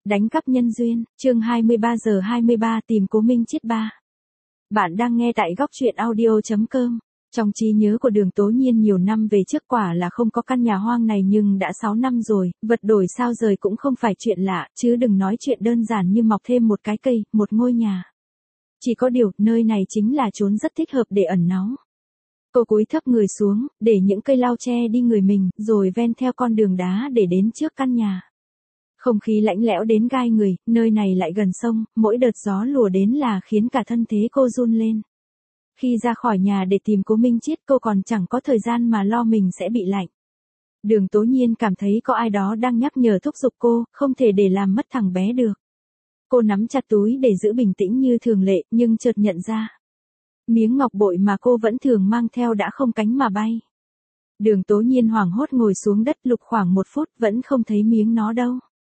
Đánh cắp nhân duyên, chương 23 giờ 23 tìm Cố Minh Chiết 3. Bạn đang nghe tại góc truyện audio.com. Trong trí nhớ của Đường Tố Nhiên nhiều năm về trước quả là không có căn nhà hoang này nhưng đã 6 năm rồi, vật đổi sao rời cũng không phải chuyện lạ, chứ đừng nói chuyện đơn giản như mọc thêm một cái cây, một ngôi nhà. Chỉ có điều, nơi này chính là chốn rất thích hợp để ẩn náu. Cô cúi thấp người xuống, để những cây lau che đi người mình, rồi ven theo con đường đá để đến trước căn nhà. Không khí lạnh lẽo đến gai người, nơi này lại gần sông, mỗi đợt gió lùa đến là khiến cả thân thế cô run lên. Khi ra khỏi nhà để tìm Cố Minh Chiết cô còn chẳng có thời gian mà lo mình sẽ bị lạnh. Đường Tố Nhiên cảm thấy có ai đó đang nhắc nhở thúc giục cô, không thể để làm mất thằng bé được. Cô nắm chặt túi để giữ bình tĩnh như thường lệ, nhưng chợt nhận ra. Miếng ngọc bội mà cô vẫn thường mang theo đã không cánh mà bay. Đường Tố Nhiên hoảng hốt ngồi xuống đất lục khoảng 1 phút vẫn không thấy miếng nó đâu.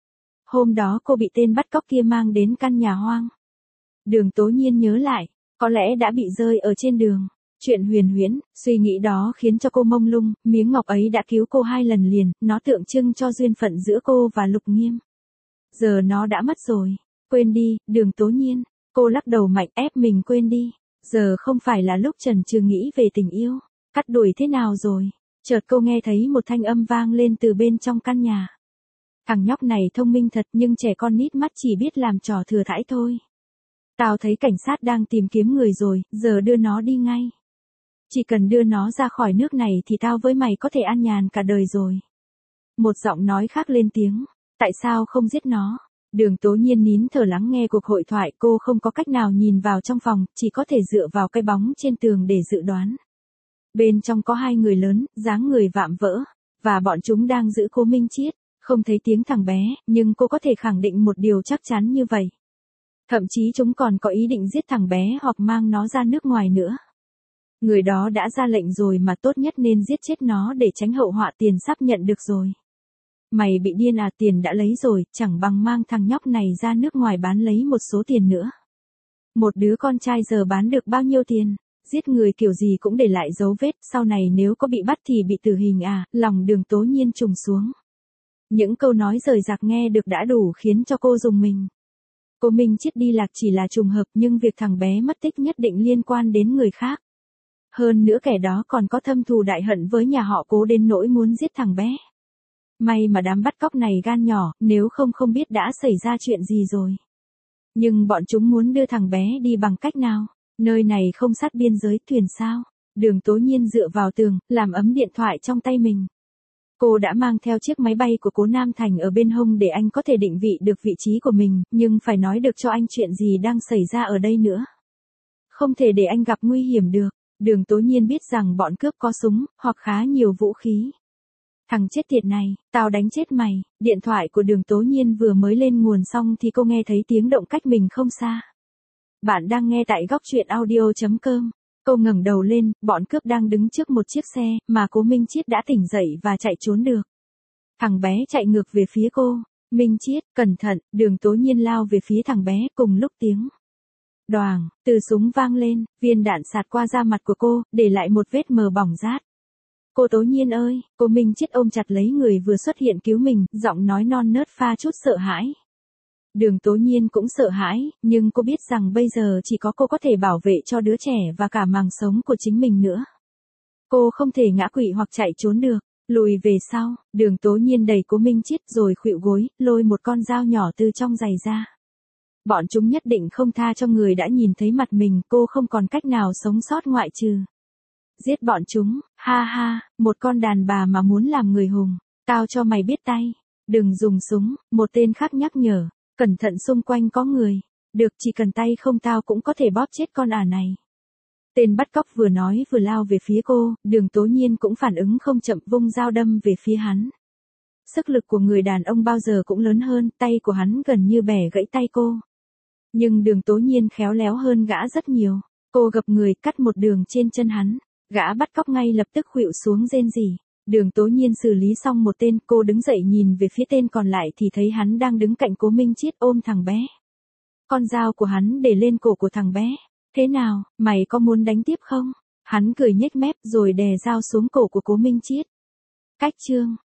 Hôm đó cô bị tên bắt cóc kia mang đến căn nhà hoang. Đường Tố Nhiên nhớ lại, có lẽ đã bị rơi ở trên đường. Chuyện huyền huyễn, suy nghĩ đó khiến cho cô mông lung, miếng ngọc ấy đã cứu cô 2 lần liền, nó tượng trưng cho duyên phận giữa cô và Lục Nghiêm. Giờ nó đã mất rồi, quên đi, Đường Tố Nhiên, cô lắc đầu mạnh ép mình quên đi. Giờ không phải là lúc chần chừ nghĩ về tình yêu, cắt đuổi thế nào rồi. Chợt cô nghe thấy một thanh âm vang lên từ bên trong căn nhà. Thằng nhóc này thông minh thật nhưng trẻ con nít mắt chỉ biết làm trò thừa thãi thôi. Tao thấy cảnh sát đang tìm kiếm người rồi, giờ đưa nó đi ngay. Chỉ cần đưa nó ra khỏi nước này thì tao với mày có thể an nhàn cả đời rồi. Một giọng nói khác lên tiếng, tại sao không giết nó? Đường Tố Nhiên nín thở lắng nghe cuộc hội thoại, cô không có cách nào nhìn vào trong phòng, chỉ có thể dựa vào cái bóng trên tường để dự đoán. Bên trong có 2 người lớn, dáng người vạm vỡ, và bọn chúng đang giữ Cố Minh Chiết. Không thấy tiếng thằng bé, nhưng cô có thể khẳng định một điều chắc chắn như vậy. Thậm chí chúng còn có ý định giết thằng bé hoặc mang nó ra nước ngoài nữa. Người đó đã ra lệnh rồi mà tốt nhất nên giết chết nó để tránh hậu họa tiền sắp nhận được rồi. Mày bị điên à, tiền đã lấy rồi, chẳng bằng mang thằng nhóc này ra nước ngoài bán lấy một số tiền nữa. Một đứa con trai giờ bán được bao nhiêu tiền? Giết người kiểu gì cũng để lại dấu vết, sau này nếu có bị bắt thì bị tử hình à, lòng Đường Tố Nhiên trùng xuống. Những câu nói rời rạc nghe được đã đủ khiến cho cô rùng mình. Cố Minh Chiết đi lạc chỉ là trùng hợp nhưng việc thằng bé mất tích nhất định liên quan đến người khác. Hơn nữa kẻ đó còn có thâm thù đại hận với nhà họ Cố đến nỗi muốn giết thằng bé. May mà đám bắt cóc này gan nhỏ, nếu không biết đã xảy ra chuyện gì rồi. Nhưng bọn chúng muốn đưa thằng bé đi bằng cách nào? Nơi này không sát biên giới thuyền sao? Đường Tố Nhiên dựa vào tường, làm ấm điện thoại trong tay mình. Cô đã mang theo chiếc máy bay của Cố Nam Thành ở bên hông để anh có thể định vị được vị trí của mình, nhưng phải nói được cho anh chuyện gì đang xảy ra ở đây nữa. Không thể để anh gặp nguy hiểm được. Đường Tố Nhiên biết rằng bọn cướp có súng, hoặc khá nhiều vũ khí. Thằng chết tiệt này, tao đánh chết mày. Điện thoại của Đường Tố Nhiên vừa mới lên nguồn xong thì cô nghe thấy tiếng động cách mình không xa. Bạn đang nghe tại góc truyện audio.com. Cô ngẩng đầu lên, bọn cướp đang đứng trước một chiếc xe, mà Cố Minh Chiết đã tỉnh dậy và chạy trốn được. Thằng bé chạy ngược về phía cô. Minh Chiết, cẩn thận, Đường Tố Nhiên lao về phía thằng bé, cùng lúc tiếng đoàng, từ súng vang lên, viên đạn sạt qua da mặt của cô, để lại một vết mờ bỏng rát. Cô Tố Nhiên ơi, Cố Minh Chiết ôm chặt lấy người vừa xuất hiện cứu mình, giọng nói non nớt pha chút sợ hãi. Đường Tố Nhiên cũng sợ hãi, nhưng cô biết rằng bây giờ chỉ có cô có thể bảo vệ cho đứa trẻ và cả màng sống của chính mình nữa. Cô không thể ngã quỵ hoặc chạy trốn được. Lùi về sau, Đường Tố Nhiên đẩy Cố Minh Chiết rồi khuỵu gối, lôi một con dao nhỏ từ trong giày ra. Bọn chúng nhất định không tha cho người đã nhìn thấy mặt mình, cô không còn cách nào sống sót ngoại trừ giết bọn chúng. Ha ha, một con đàn bà mà muốn làm người hùng, tao cho mày biết tay, đừng dùng súng. Một tên khác nhắc nhở, cẩn thận xung quanh có người. Được, chỉ cần tay không tao cũng có thể bóp chết con ả này. Tên bắt cóc vừa nói vừa lao về phía cô, Đường Tố Nhiên cũng phản ứng không chậm, vung dao đâm về phía hắn. Sức lực của người đàn ông bao giờ cũng lớn hơn, tay của hắn gần như bẻ gãy tay cô. Nhưng Đường Tố Nhiên khéo léo hơn gã rất nhiều. Cô gập người cắt một đường trên chân hắn. Gã bắt cóc ngay lập tức khuỵu xuống rên rỉ. Đường Tố Nhiên xử lý xong một tên, cô đứng dậy nhìn về phía tên còn lại thì thấy hắn đang đứng cạnh Cố Minh Chiết ôm thằng bé. Con dao của hắn để lên cổ của thằng bé. Thế nào, mày có muốn đánh tiếp không? Hắn cười nhếch mép rồi đè dao xuống cổ của Cố Minh Chiết. Cách chương